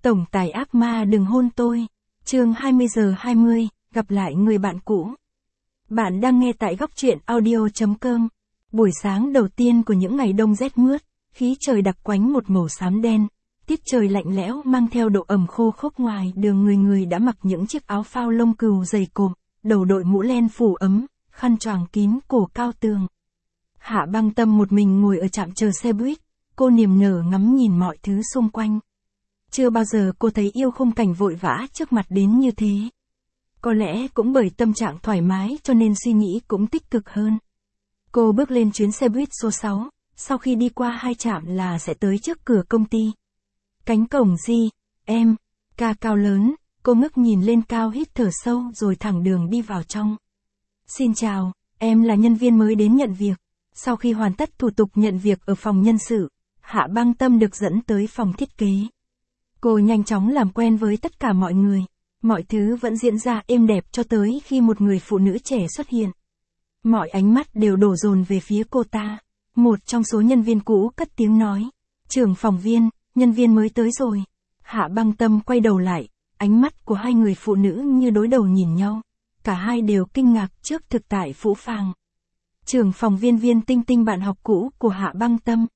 Tổng tài ác ma đừng hôn tôi. Chương 20:20, gặp lại người bạn cũ. Bạn đang nghe tại góc truyện audio.com. Buổi sáng đầu tiên của những ngày đông rét mướt, khí trời đặc quánh một màu xám đen, tiết trời lạnh lẽo mang theo độ ẩm khô khốc. Ngoài đường người đã mặc những chiếc áo phao lông cừu dày cộm, đầu đội mũ len phủ ấm, khăn choàng kín cổ cao tường. Hạ Băng Tâm một mình ngồi ở trạm chờ xe buýt, cô niềm nở ngắm nhìn mọi thứ xung quanh. Chưa bao giờ cô thấy yêu khung cảnh vội vã trước mặt đến như thế. Có lẽ cũng bởi tâm trạng thoải mái cho nên suy nghĩ cũng tích cực hơn. Cô bước lên chuyến xe buýt số 6, sau khi đi qua 2 trạm là sẽ tới trước cửa công ty. Cánh cổng ca cao lớn, cô ngước nhìn lên cao hít thở sâu rồi thẳng đường đi vào trong. Xin chào, em là nhân viên mới đến nhận việc. Sau khi hoàn tất thủ tục nhận việc ở phòng nhân sự, Hạ Băng Tâm được dẫn tới phòng thiết kế. Cô nhanh chóng làm quen với tất cả mọi người. Mọi thứ vẫn diễn ra êm đẹp cho tới khi một người phụ nữ trẻ xuất hiện. Mọi ánh mắt đều đổ dồn về phía cô ta. Một trong số nhân viên cũ cất tiếng nói. Trưởng phòng viên, nhân viên mới tới rồi. Hạ Băng Tâm quay đầu lại, ánh mắt của hai người phụ nữ như đối đầu nhìn nhau. Cả hai đều kinh ngạc trước thực tại phũ phàng. Trưởng phòng viên Viên Tinh Tinh, bạn học cũ của Hạ Băng Tâm.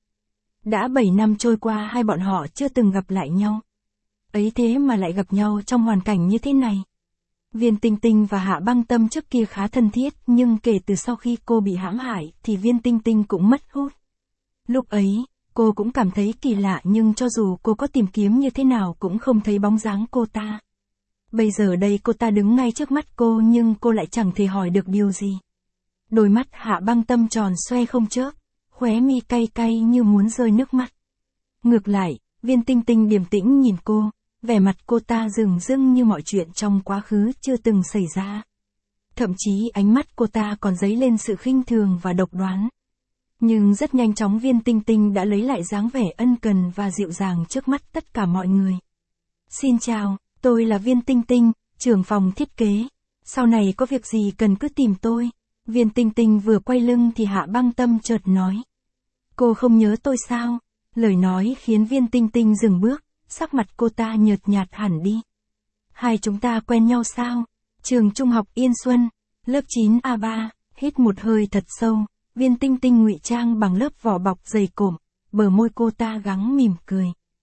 Đã 7 năm trôi qua hai bọn họ chưa từng gặp lại nhau. Ấy thế mà lại gặp nhau trong hoàn cảnh như thế này. Viên Tinh Tinh và Hạ Băng Tâm trước kia khá thân thiết, nhưng kể từ sau khi cô bị hãm hại thì Viên Tinh Tinh cũng mất hút. Lúc ấy, cô cũng cảm thấy kỳ lạ, nhưng cho dù cô có tìm kiếm như thế nào cũng không thấy bóng dáng cô ta. Bây giờ đây cô ta đứng ngay trước mắt cô nhưng cô lại chẳng thể hỏi được điều gì. Đôi mắt Hạ Băng Tâm tròn xoe không chớp, khóe mi cay cay như muốn rơi nước mắt. Ngược lại, Viên Tinh Tinh điềm tĩnh nhìn cô, vẻ mặt cô ta rừng rưng như mọi chuyện trong quá khứ chưa từng xảy ra. Thậm chí ánh mắt cô ta còn dấy lên sự khinh thường và độc đoán. Nhưng rất nhanh chóng Viên Tinh Tinh đã lấy lại dáng vẻ ân cần và dịu dàng trước mắt tất cả mọi người. Xin chào, tôi là Viên Tinh Tinh, trưởng phòng thiết kế. Sau này có việc gì cần cứ tìm tôi. Viên Tinh Tinh vừa quay lưng thì Hạ Băng Tâm chợt nói. Cô không nhớ tôi sao? Lời nói khiến Viên Tinh Tinh dừng bước, sắc mặt cô ta nhợt nhạt hẳn đi. Hai chúng ta quen nhau sao? Trường trung học Yên Xuân, lớp 9A3, hít một hơi thật sâu, Viên Tinh Tinh ngụy trang bằng lớp vỏ bọc dày cộm, bờ môi cô ta gắng mỉm cười.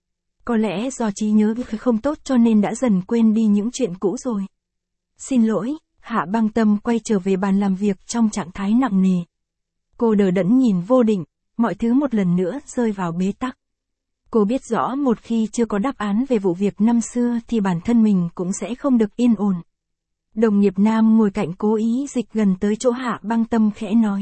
Có lẽ do trí nhớ không tốt cho nên đã dần quên đi những chuyện cũ rồi. Xin lỗi. Hạ Băng Tâm quay trở về bàn làm việc trong trạng thái nặng nề. Cô đờ đẫn nhìn Vô Định, mọi thứ một lần nữa rơi vào bế tắc. Cô biết rõ một khi chưa có đáp án về vụ việc năm xưa thì bản thân mình cũng sẽ không được yên ổn. Đồng nghiệp nam ngồi cạnh cố ý dịch gần tới chỗ Hạ Băng Tâm khẽ nói.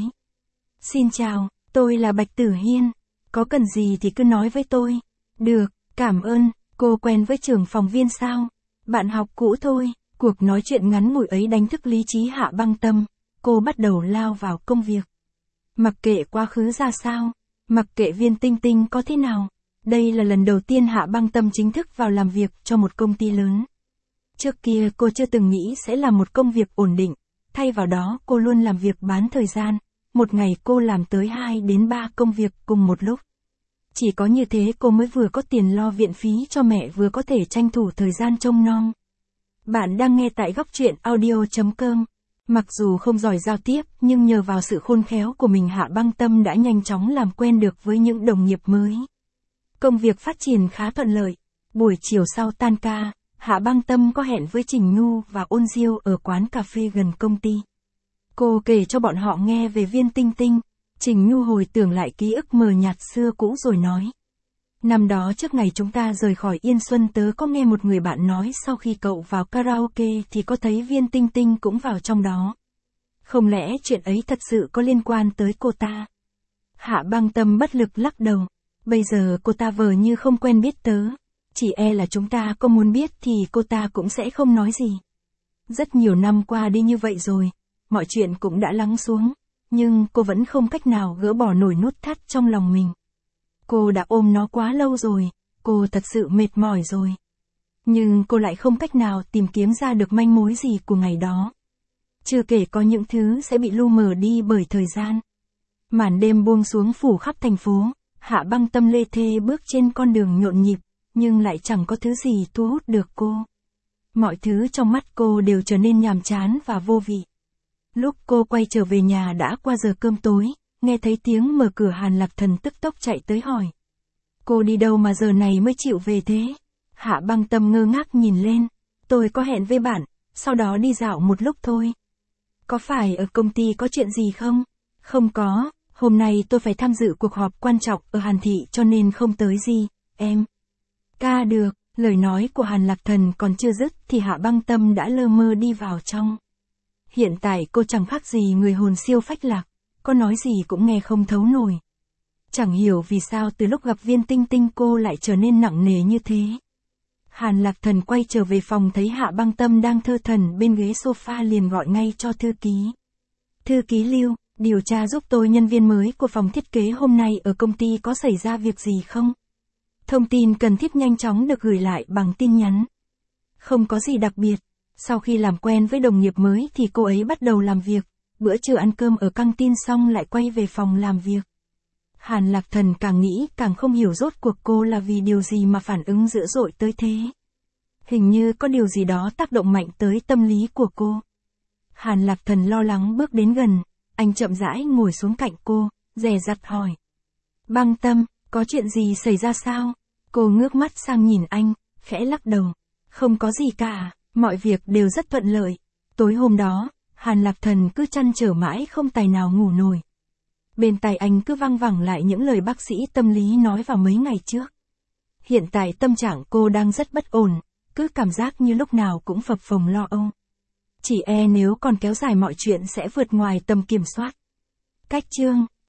Xin chào, tôi là Bạch Tử Hiên. Có cần gì thì cứ nói với tôi. Được, cảm ơn. Cô quen với trưởng phòng Viên sao? Bạn học cũ thôi. Cuộc nói chuyện ngắn ngủi ấy đánh thức lý trí Hạ Băng Tâm, cô bắt đầu lao vào công việc. Mặc kệ quá khứ ra sao, mặc kệ Viên Tinh Tinh có thế nào, đây là lần đầu tiên Hạ Băng Tâm chính thức vào làm việc cho một công ty lớn. Trước kia cô chưa từng nghĩ sẽ làm một công việc ổn định, thay vào đó cô luôn làm việc bán thời gian, một ngày cô làm tới 2 đến 3 công việc cùng một lúc. Chỉ có như thế cô mới vừa có tiền lo viện phí cho mẹ vừa có thể tranh thủ thời gian trông nom. Bạn đang nghe tại góc truyện audio.com. Mặc dù không giỏi giao tiếp nhưng nhờ vào sự khôn khéo của mình Hạ Băng Tâm đã nhanh chóng làm quen được với những đồng nghiệp mới. Công việc phát triển khá thuận lợi. Buổi chiều sau tan ca, Hạ Băng Tâm có hẹn với Trình Nhu và Ôn Diêu ở quán cà phê gần công ty. Cô kể cho bọn họ nghe về Viên Tinh Tinh. Trình Nhu hồi tưởng lại ký ức mờ nhạt xưa cũ rồi nói. Năm đó trước ngày chúng ta rời khỏi Yên Xuân tớ có nghe một người bạn nói sau khi cậu vào karaoke thì có thấy Viên Tinh Tinh cũng vào trong đó. Không lẽ chuyện ấy thật sự có liên quan tới cô ta? Hạ Băng Tâm bất lực lắc đầu. Bây giờ cô ta vờ như không quen biết tớ. Chỉ e là chúng ta có muốn biết thì cô ta cũng sẽ không nói gì. Rất nhiều năm qua đi như vậy rồi, mọi chuyện cũng đã lắng xuống, nhưng cô vẫn không cách nào gỡ bỏ nổi nút thắt trong lòng mình. Cô đã ôm nó quá lâu rồi, cô thật sự mệt mỏi rồi. Nhưng cô lại không cách nào tìm kiếm ra được manh mối gì của ngày đó. Chưa kể có những thứ sẽ bị lu mờ đi bởi thời gian. Màn đêm buông xuống phủ khắp thành phố, Hạ Băng Tâm lê thê bước trên con đường nhộn nhịp, nhưng lại chẳng có thứ gì thu hút được cô. Mọi thứ trong mắt cô đều trở nên nhàm chán và vô vị. Lúc cô quay trở về nhà đã qua giờ cơm tối, nghe thấy tiếng mở cửa Hàn Lạc Thần tức tốc chạy tới hỏi. Cô đi đâu mà giờ này mới chịu về thế? Hạ Băng Tâm ngơ ngác nhìn lên. Tôi có hẹn với bạn, sau đó đi dạo một lúc thôi. Có phải ở công ty có chuyện gì không? Không có, hôm nay tôi phải tham dự cuộc họp quan trọng ở Hàn Thị cho nên không tới gì, em. Ca được, lời nói của Hàn Lạc Thần còn chưa dứt thì Hạ Băng Tâm đã lơ mơ đi vào trong. Hiện tại cô chẳng khác gì người hồn siêu phách lạc, có nói gì cũng nghe không thấu nổi. Chẳng hiểu vì sao từ lúc gặp Viên Tinh Tinh cô lại trở nên nặng nề như thế. Hàn Lạc Thần quay trở về phòng thấy Hạ Băng Tâm đang thơ thẩn bên ghế sofa liền gọi ngay cho thư ký. Thư ký Lưu, điều tra giúp tôi nhân viên mới của phòng thiết kế hôm nay ở công ty có xảy ra việc gì không? Thông tin cần thiết nhanh chóng được gửi lại bằng tin nhắn. Không có gì đặc biệt. Sau khi làm quen với đồng nghiệp mới thì cô ấy bắt đầu làm việc. Bữa trưa ăn cơm ở căng tin xong lại quay về phòng làm việc. Hàn Lạc Thần càng nghĩ càng không hiểu rốt cuộc cô là vì điều gì mà phản ứng dữ dội tới thế. Hình như có điều gì đó tác động mạnh tới tâm lý của cô. Hàn Lạc Thần lo lắng bước đến gần, anh chậm rãi ngồi xuống cạnh cô, dè dặt hỏi. Băng Tâm, có chuyện gì xảy ra sao? Cô ngước mắt sang nhìn anh, khẽ lắc đầu. Không có gì cả, mọi việc đều rất thuận lợi. Tối hôm đó, Hàn Lạc Thần cứ trăn trở mãi không tài nào ngủ nổi. Bên tai anh cứ văng vẳng lại những lời bác sĩ tâm lý nói vào mấy ngày trước. Hiện tại tâm trạng cô đang rất bất ổn, cứ cảm giác như lúc nào cũng phập phồng lo âu. Chỉ nếu còn kéo dài mọi chuyện sẽ vượt ngoài tầm kiểm soát. Cách chương